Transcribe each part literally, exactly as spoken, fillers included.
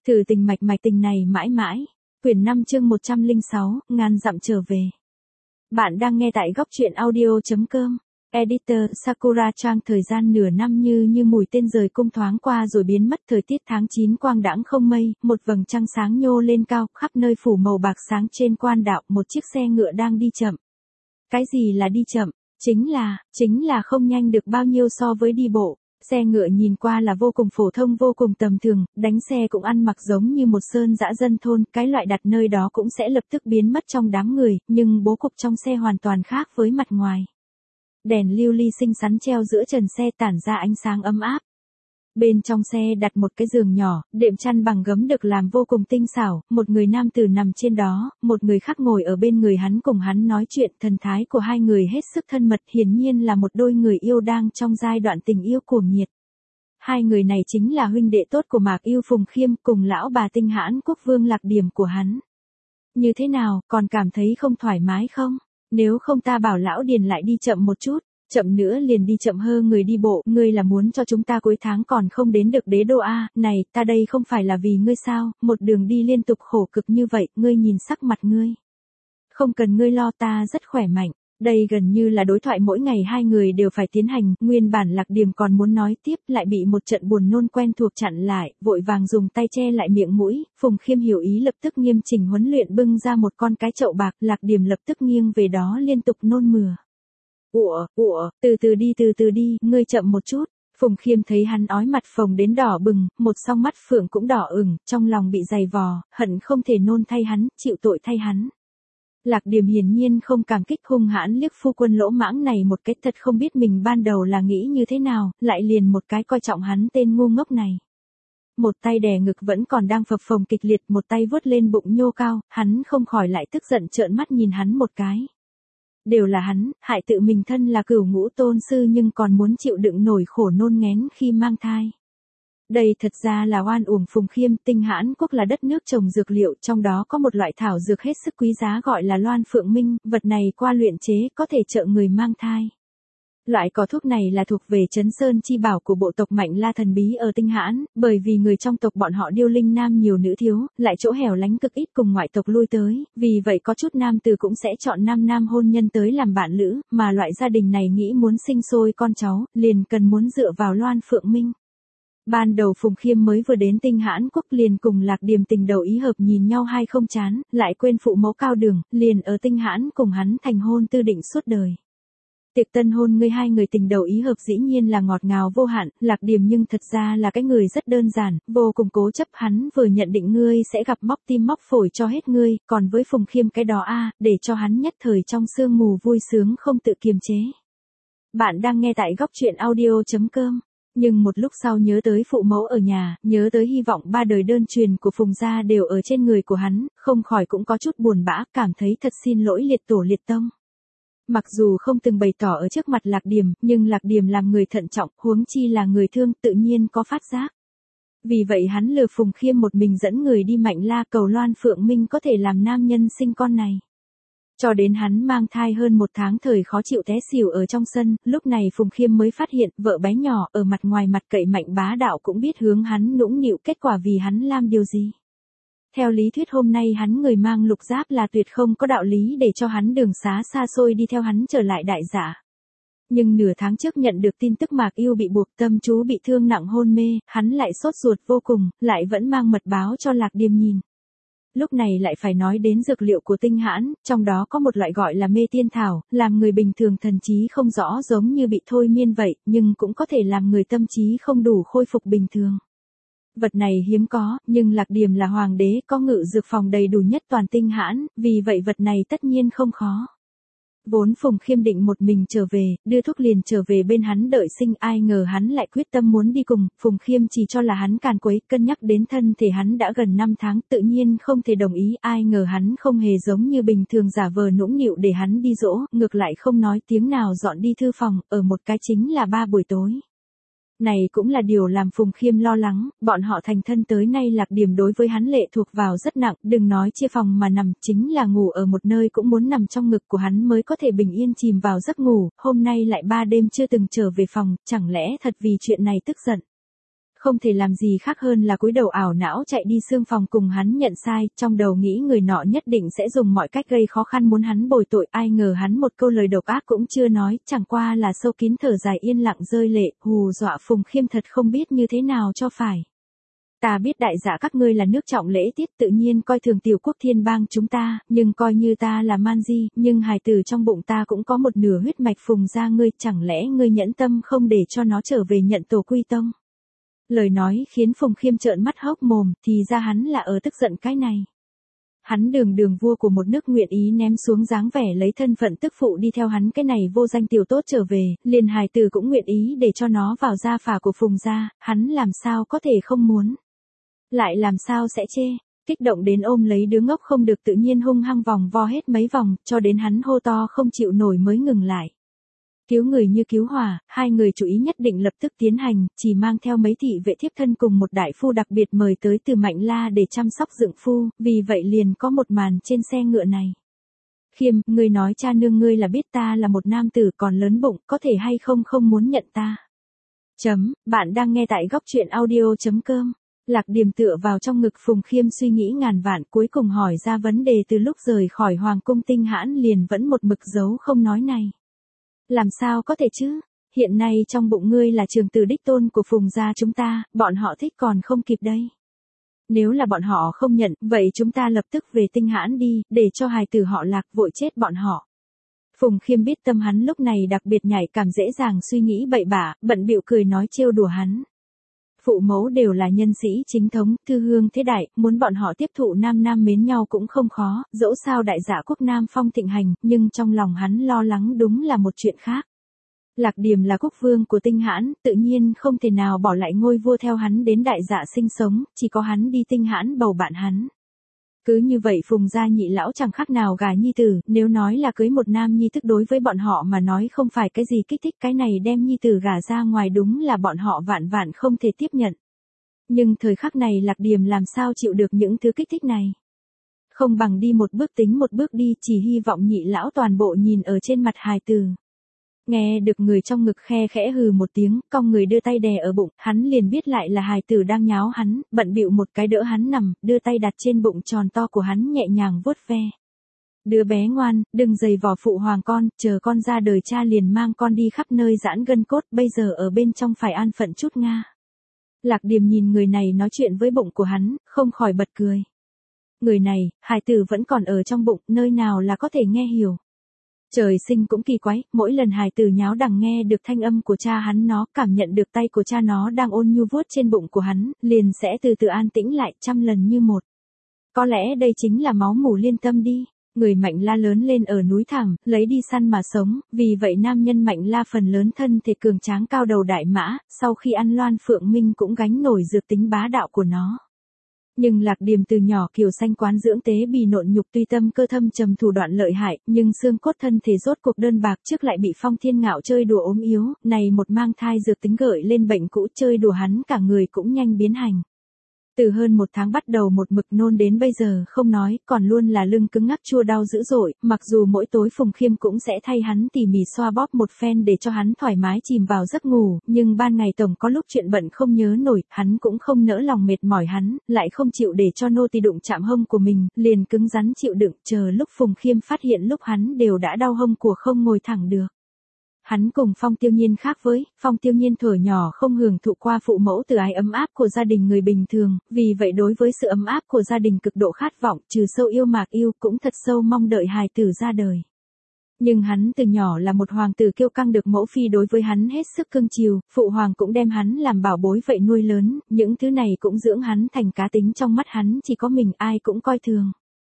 Thử tình mạch mạch tình này mãi mãi. Quyển năm chương một trăm lẻ sáu, ngàn dặm trở về. Bạn đang nghe tại góc truyện audio.com. Editor Sakura Trang. Thời gian nửa năm như như mũi tên rời cung thoáng qua rồi biến mất. Thời tiết tháng chín quang đãng không mây, một vầng trăng sáng nhô lên cao, khắp nơi phủ màu bạc sáng. Trên quan đạo, một chiếc xe ngựa đang đi chậm. Cái gì là đi chậm? Chính là, chính là không nhanh được bao nhiêu so với đi bộ. Xe ngựa nhìn qua là vô cùng phổ thông, vô cùng tầm thường, đánh xe cũng ăn mặc giống như một sơn dã dân thôn, cái loại đặt nơi đó cũng sẽ lập tức biến mất trong đám người, nhưng bố cục trong xe hoàn toàn khác với mặt ngoài. Đèn lưu ly xinh xắn treo giữa trần xe tản ra ánh sáng ấm áp. Bên trong xe đặt một cái giường nhỏ, đệm chăn bằng gấm được làm vô cùng tinh xảo, một người nam tử nằm trên đó, một người khác ngồi ở bên người hắn cùng hắn nói chuyện, thần thái của hai người hết sức thân mật, hiển nhiên là một đôi người yêu đang trong giai đoạn tình yêu cuồng nhiệt. Hai người này chính là huynh đệ tốt của Mạc Yêu Phùng Khiêm cùng lão bà Tinh Hãn Quốc Vương Lạc Điểm của hắn. Như thế nào, còn cảm thấy không thoải mái không? Nếu không ta bảo lão Điền lại đi chậm một chút. Chậm nữa liền đi chậm hơn người đi bộ, ngươi là muốn cho chúng ta cuối tháng còn không đến được đế đô a? Này, ta đây không phải là vì ngươi sao, một đường đi liên tục khổ cực như vậy, ngươi nhìn sắc mặt ngươi. Không cần ngươi lo, ta rất khỏe mạnh. Đây gần như là đối thoại mỗi ngày hai người đều phải tiến hành, nguyên bản Lạc Điểm còn muốn nói tiếp, lại bị một trận buồn nôn quen thuộc chặn lại, vội vàng dùng tay che lại miệng mũi. Phùng Khiêm hiểu ý lập tức nghiêm chỉnh huấn luyện, bưng ra một con cái chậu bạc, Lạc Điểm lập tức nghiêng về đó liên tục nôn mửa. Ủa, ủa, từ từ đi từ từ đi, ngươi chậm một chút. Phùng Khiêm thấy hắn ói mặt phồng đến đỏ bừng, một song mắt phượng cũng đỏ ửng, trong lòng bị dày vò, hận không thể nôn thay hắn, chịu tội thay hắn. Lạc Điểm hiển nhiên không cảm kích, hung hãn liếc phu quân lỗ mãng này một cái, thật không biết mình ban đầu là nghĩ như thế nào, lại liền một cái coi trọng hắn tên ngu ngốc này. Một tay đè ngực vẫn còn đang phập phồng kịch liệt, một tay vuốt lên bụng nhô cao, hắn không khỏi lại tức giận trợn mắt nhìn hắn một cái. Đều là hắn, hại tự mình, thân là cửu ngũ tôn sư nhưng còn muốn chịu đựng nổi khổ nôn nghén khi mang thai. Đây thật ra là oan uổng Phùng Khiêm. Tinh Hãn Quốc là đất nước trồng dược liệu, trong đó có một loại thảo dược hết sức quý giá gọi là Loan Phượng Minh, vật này qua luyện chế có thể trợ người mang thai. Loại cỏ thuốc này là thuộc về Trấn Sơn chi bảo của bộ tộc Mạnh La thần bí ở Tinh Hãn, bởi vì người trong tộc bọn họ điêu linh nam nhiều nữ thiếu, lại chỗ hẻo lánh cực ít cùng ngoại tộc lui tới, vì vậy có chút nam tử cũng sẽ chọn nam nam hôn nhân tới làm bạn lữ, mà loại gia đình này nghĩ muốn sinh sôi con cháu, liền cần muốn dựa vào Loan Phượng Minh. Ban đầu Phùng Khiêm mới vừa đến Tinh Hãn Quốc liền cùng Lạc Điểm tình đầu ý hợp, nhìn nhau hai không chán, lại quên phụ mẫu cao đường, liền ở Tinh Hãn cùng hắn thành hôn tư định suốt đời. Tiệc tân hôn ngươi hai người tình đầu ý hợp dĩ nhiên là ngọt ngào vô hạn, Lạc Điểm nhưng thật ra là cái người rất đơn giản, vô cùng cố chấp, hắn vừa nhận định ngươi sẽ gặp móc tim móc phổi cho hết ngươi, còn với Phùng Khiêm cái đó a, để cho hắn nhất thời trong sương mù vui sướng không tự kiềm chế. Bạn đang nghe tại góc truyện audio.com. Nhưng một lúc sau nhớ tới phụ mẫu ở nhà, nhớ tới hy vọng ba đời đơn truyền của Phùng gia đều ở trên người của hắn, không khỏi cũng có chút buồn bã, cảm thấy thật xin lỗi liệt tổ liệt tông. Mặc dù không từng bày tỏ ở trước mặt Lạc Điểm, nhưng Lạc Điểm làm người thận trọng, huống chi là người thương, tự nhiên có phát giác. Vì vậy hắn lừa Phùng Khiêm một mình dẫn người đi Mạnh La cầu Loan Phượng Minh có thể làm nam nhân sinh con này. Cho đến hắn mang thai hơn một tháng thời khó chịu té xỉu ở trong sân, lúc này Phùng Khiêm mới phát hiện vợ bé nhỏ ở mặt ngoài mặt cậy mạnh bá đạo cũng biết hướng hắn nũng nịu, kết quả vì hắn làm điều gì. Theo lý thuyết hôm nay hắn người mang lục giáp là tuyệt không có đạo lý để cho hắn đường xá xa xôi đi theo hắn trở lại đại giả. Nhưng nửa tháng trước nhận được tin tức Mạc Yêu bị buộc tâm chú bị thương nặng hôn mê, hắn lại sốt ruột vô cùng, lại vẫn mang mật báo cho Lạc Điểm nhìn. Lúc này lại phải nói đến dược liệu của Tinh Hãn, trong đó có một loại gọi là mê tiên thảo, làm người bình thường thần trí không rõ giống như bị thôi miên vậy, nhưng cũng có thể làm người tâm trí không đủ khôi phục bình thường. Vật này hiếm có, nhưng Lạc Điểm là hoàng đế, có ngự dược phòng đầy đủ nhất toàn Tinh Hãn, vì vậy vật này tất nhiên không khó. Vốn Phùng Khiêm định một mình trở về, đưa thuốc liền trở về bên hắn đợi sinh, ai ngờ hắn lại quyết tâm muốn đi cùng, Phùng Khiêm chỉ cho là hắn càn quấy, cân nhắc đến thân thể hắn đã gần năm tháng, tự nhiên không thể đồng ý, ai ngờ hắn không hề giống như bình thường giả vờ nũng nịu để hắn đi dỗ, ngược lại không nói tiếng nào dọn đi thư phòng, ở một cái chính là ba buổi tối. Này cũng là điều làm Phùng Khiêm lo lắng, bọn họ thành thân tới nay Lạc Điểm đối với hắn lệ thuộc vào rất nặng, đừng nói chia phòng mà nằm, chính là ngủ ở một nơi cũng muốn nằm trong ngực của hắn mới có thể bình yên chìm vào giấc ngủ, hôm nay lại ba đêm chưa từng trở về phòng, chẳng lẽ thật vì chuyện này tức giận. Không thể làm gì khác hơn là cúi đầu ảo não chạy đi xương phòng cùng hắn nhận sai, trong đầu nghĩ người nọ nhất định sẽ dùng mọi cách gây khó khăn muốn hắn bồi tội, ai ngờ hắn một câu lời độc ác cũng chưa nói, chẳng qua là sâu kín thở dài yên lặng rơi lệ, hù dọa Phùng Khiêm thật không biết như thế nào cho phải. Ta biết đại dạ các ngươi là nước trọng lễ tiết tự nhiên coi thường tiểu quốc thiên bang chúng ta, nhưng coi như ta là man di, nhưng hài tử trong bụng ta cũng có một nửa huyết mạch Phùng gia ngươi, chẳng lẽ ngươi nhẫn tâm không để cho nó trở về nhận tổ quy tông? Lời nói khiến Phùng Khiêm trợn mắt hốc mồm, thì ra hắn là ở tức giận cái này. Hắn đường đường vua của một nước nguyện ý ném xuống dáng vẻ lấy thân phận tức phụ đi theo hắn cái này vô danh tiểu tốt trở về, liền hài tử cũng nguyện ý để cho nó vào gia phả của Phùng gia, hắn làm sao có thể không muốn. Lại làm sao sẽ chê, kích động đến ôm lấy đứa ngốc không được tự nhiên hung hăng vòng vo hết mấy vòng, cho đến hắn hô to không chịu nổi mới ngừng lại. Cứu người như cứu hỏa, hai người chủ ý nhất định lập tức tiến hành, chỉ mang theo mấy thị vệ thiếp thân cùng một đại phu đặc biệt mời tới từ Mạnh La để chăm sóc dựng phu, vì vậy liền có một màn trên xe ngựa này. Khiêm, ngươi nói cha nương ngươi là biết ta là một nam tử còn lớn bụng, có thể hay không không muốn nhận ta. Chấm, bạn đang nghe tại góc truyện audio.com. Lạc Điềm tựa vào trong ngực Phùng Khiêm suy nghĩ ngàn vạn cuối cùng hỏi ra vấn đề từ lúc rời khỏi Hoàng cung Tinh Hãn liền vẫn một mực giấu không nói này. Làm sao có thể chứ, hiện nay trong bụng ngươi là trường tử đích tôn của Phùng gia chúng ta, bọn họ thích còn không kịp đây. Nếu là bọn họ không nhận, vậy chúng ta lập tức về Tinh Hãn đi, để cho hài tử họ Lạc vội chết bọn họ. Phùng Khiêm biết tâm hắn lúc này đặc biệt nhạy cảm dễ dàng suy nghĩ bậy bạ, bận bịu cười nói trêu đùa hắn. Phụ mẫu đều là nhân sĩ chính thống, thư hương thế đại, muốn bọn họ tiếp thụ nam nam mến nhau cũng không khó, dẫu sao đại dạ quốc nam phong thịnh hành, nhưng trong lòng hắn lo lắng đúng là một chuyện khác. Lạc Điềm là quốc vương của Tinh Hãn, tự nhiên không thể nào bỏ lại ngôi vua theo hắn đến đại dạ sinh sống, chỉ có hắn đi Tinh Hãn bầu bạn hắn. Cứ như vậy Phùng gia nhị lão chẳng khác nào gà nhi tử, nếu nói là cưới một nam nhi thức đối với bọn họ mà nói không phải cái gì kích thích, cái này đem nhi tử gả ra ngoài đúng là bọn họ vạn vạn không thể tiếp nhận. Nhưng thời khắc này Lạc Điềm làm sao chịu được những thứ kích thích này. Không bằng đi một bước tính một bước đi, chỉ hy vọng nhị lão toàn bộ nhìn ở trên mặt hài tử. Nghe được người trong ngực khe khẽ hừ một tiếng, cong người đưa tay đè ở bụng, hắn liền biết lại là hài tử đang nháo hắn, bận bịu một cái đỡ hắn nằm, đưa tay đặt trên bụng tròn to của hắn nhẹ nhàng vuốt ve. Đứa bé ngoan, đừng giày vò phụ hoàng con, chờ con ra đời cha liền mang con đi khắp nơi giãn gân cốt, bây giờ ở bên trong phải an phận chút nga. Lạc Điềm nhìn người này nói chuyện với bụng của hắn, không khỏi bật cười. Người này, hài tử vẫn còn ở trong bụng, nơi nào là có thể nghe hiểu. Trời sinh cũng kỳ quái, mỗi lần hài tử nháo đằng nghe được thanh âm của cha hắn nó cảm nhận được tay của cha nó đang ôn nhu vuốt trên bụng của hắn, liền sẽ từ từ an tĩnh lại trăm lần như một. Có lẽ đây chính là máu mủ liên tâm đi. Người Mạnh La lớn lên ở núi thẳm, lấy đi săn mà sống, vì vậy nam nhân Mạnh La phần lớn thân thể cường tráng cao đầu đại mã, sau khi ăn Loan Phượng Minh cũng gánh nổi dược tính bá đạo của nó. Nhưng Lạc Điềm từ nhỏ kiều xanh quán dưỡng tế bì nộn nhục tuy tâm cơ thâm trầm thủ đoạn lợi hại, nhưng xương cốt thân thể rốt cuộc đơn bạc trước lại bị Phong Thiên Ngạo chơi đùa ốm yếu, này một mang thai dược tính gợi lên bệnh cũ chơi đùa hắn cả người cũng nhanh biến hành. Từ hơn một tháng bắt đầu một mực nôn đến bây giờ không nói, còn luôn là lưng cứng ngắc chua đau dữ dội, mặc dù mỗi tối Phùng Khiêm cũng sẽ thay hắn tỉ mỉ xoa bóp một phen để cho hắn thoải mái chìm vào giấc ngủ, nhưng ban ngày tổng có lúc chuyện bận không nhớ nổi, hắn cũng không nỡ lòng mệt mỏi hắn, lại không chịu để cho nô tỳ đụng chạm hông của mình, liền cứng rắn chịu đựng, chờ lúc Phùng Khiêm phát hiện lúc hắn đều đã đau hông của không ngồi thẳng được. Hắn cùng Phong Tiêu Nhiên khác với, Phong Tiêu Nhiên thuở nhỏ không hưởng thụ qua phụ mẫu từ ái ấm áp của gia đình người bình thường, vì vậy đối với sự ấm áp của gia đình cực độ khát vọng, trừ sâu yêu mạc yêu cũng thật sâu mong đợi hài tử ra đời. Nhưng hắn từ nhỏ là một hoàng tử kiêu căng được mẫu phi đối với hắn hết sức cưng chiều, phụ hoàng cũng đem hắn làm bảo bối vậy nuôi lớn, những thứ này cũng dưỡng hắn thành cá tính trong mắt hắn chỉ có mình ai cũng coi thường.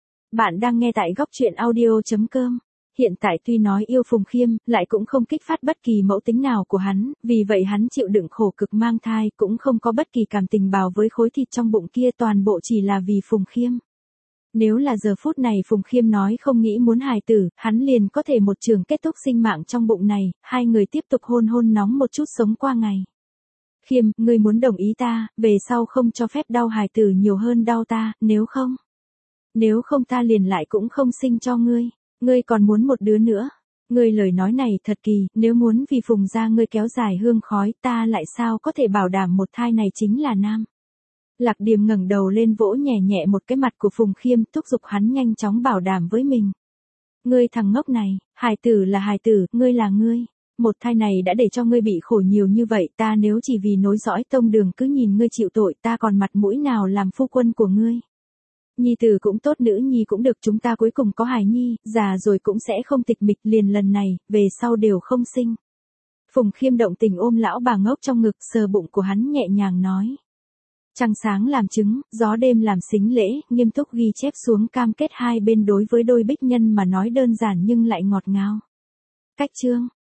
Bạn đang nghe tại góc truyện audio.com. Hiện tại tuy nói yêu Phùng Khiêm, lại cũng không kích phát bất kỳ mẫu tính nào của hắn, vì vậy hắn chịu đựng khổ cực mang thai, cũng không có bất kỳ cảm tình bào với khối thịt trong bụng kia, toàn bộ chỉ là vì Phùng Khiêm. Nếu là giờ phút này Phùng Khiêm nói không nghĩ muốn hài tử, hắn liền có thể một trường kết thúc sinh mạng trong bụng này, hai người tiếp tục hôn hôn nóng một chút sống qua ngày. Khiêm, ngươi muốn đồng ý ta, về sau không cho phép đau hài tử nhiều hơn đau ta, nếu không. Nếu không ta liền lại cũng không sinh cho ngươi. Ngươi còn muốn một đứa nữa. Ngươi lời nói này thật kỳ, nếu muốn vì Phùng gia ngươi kéo dài hương khói, ta lại sao có thể bảo đảm một thai này chính là nam. Lạc Điềm ngẩng đầu lên vỗ nhẹ nhẹ một cái mặt của Phùng Khiêm, thúc giục hắn nhanh chóng bảo đảm với mình. Ngươi thằng ngốc này, hài tử là hài tử, ngươi là ngươi. Một thai này đã để cho ngươi bị khổ nhiều như vậy, ta nếu chỉ vì nối dõi tông đường cứ nhìn ngươi chịu tội, ta còn mặt mũi nào làm phu quân của ngươi. Nhi tử cũng tốt, nữ nhi cũng được, chúng ta cuối cùng có hài nhi, già rồi cũng sẽ không tịch mịch, liền lần này, về sau đều không sinh. Phùng Khiêm động tình ôm lão bà ngốc trong ngực, sờ bụng của hắn nhẹ nhàng nói. Trăng sáng làm chứng, gió đêm làm sính lễ, nghiêm túc ghi chép xuống cam kết hai bên đối với đôi bích nhân mà nói đơn giản nhưng lại ngọt ngào. Cách chương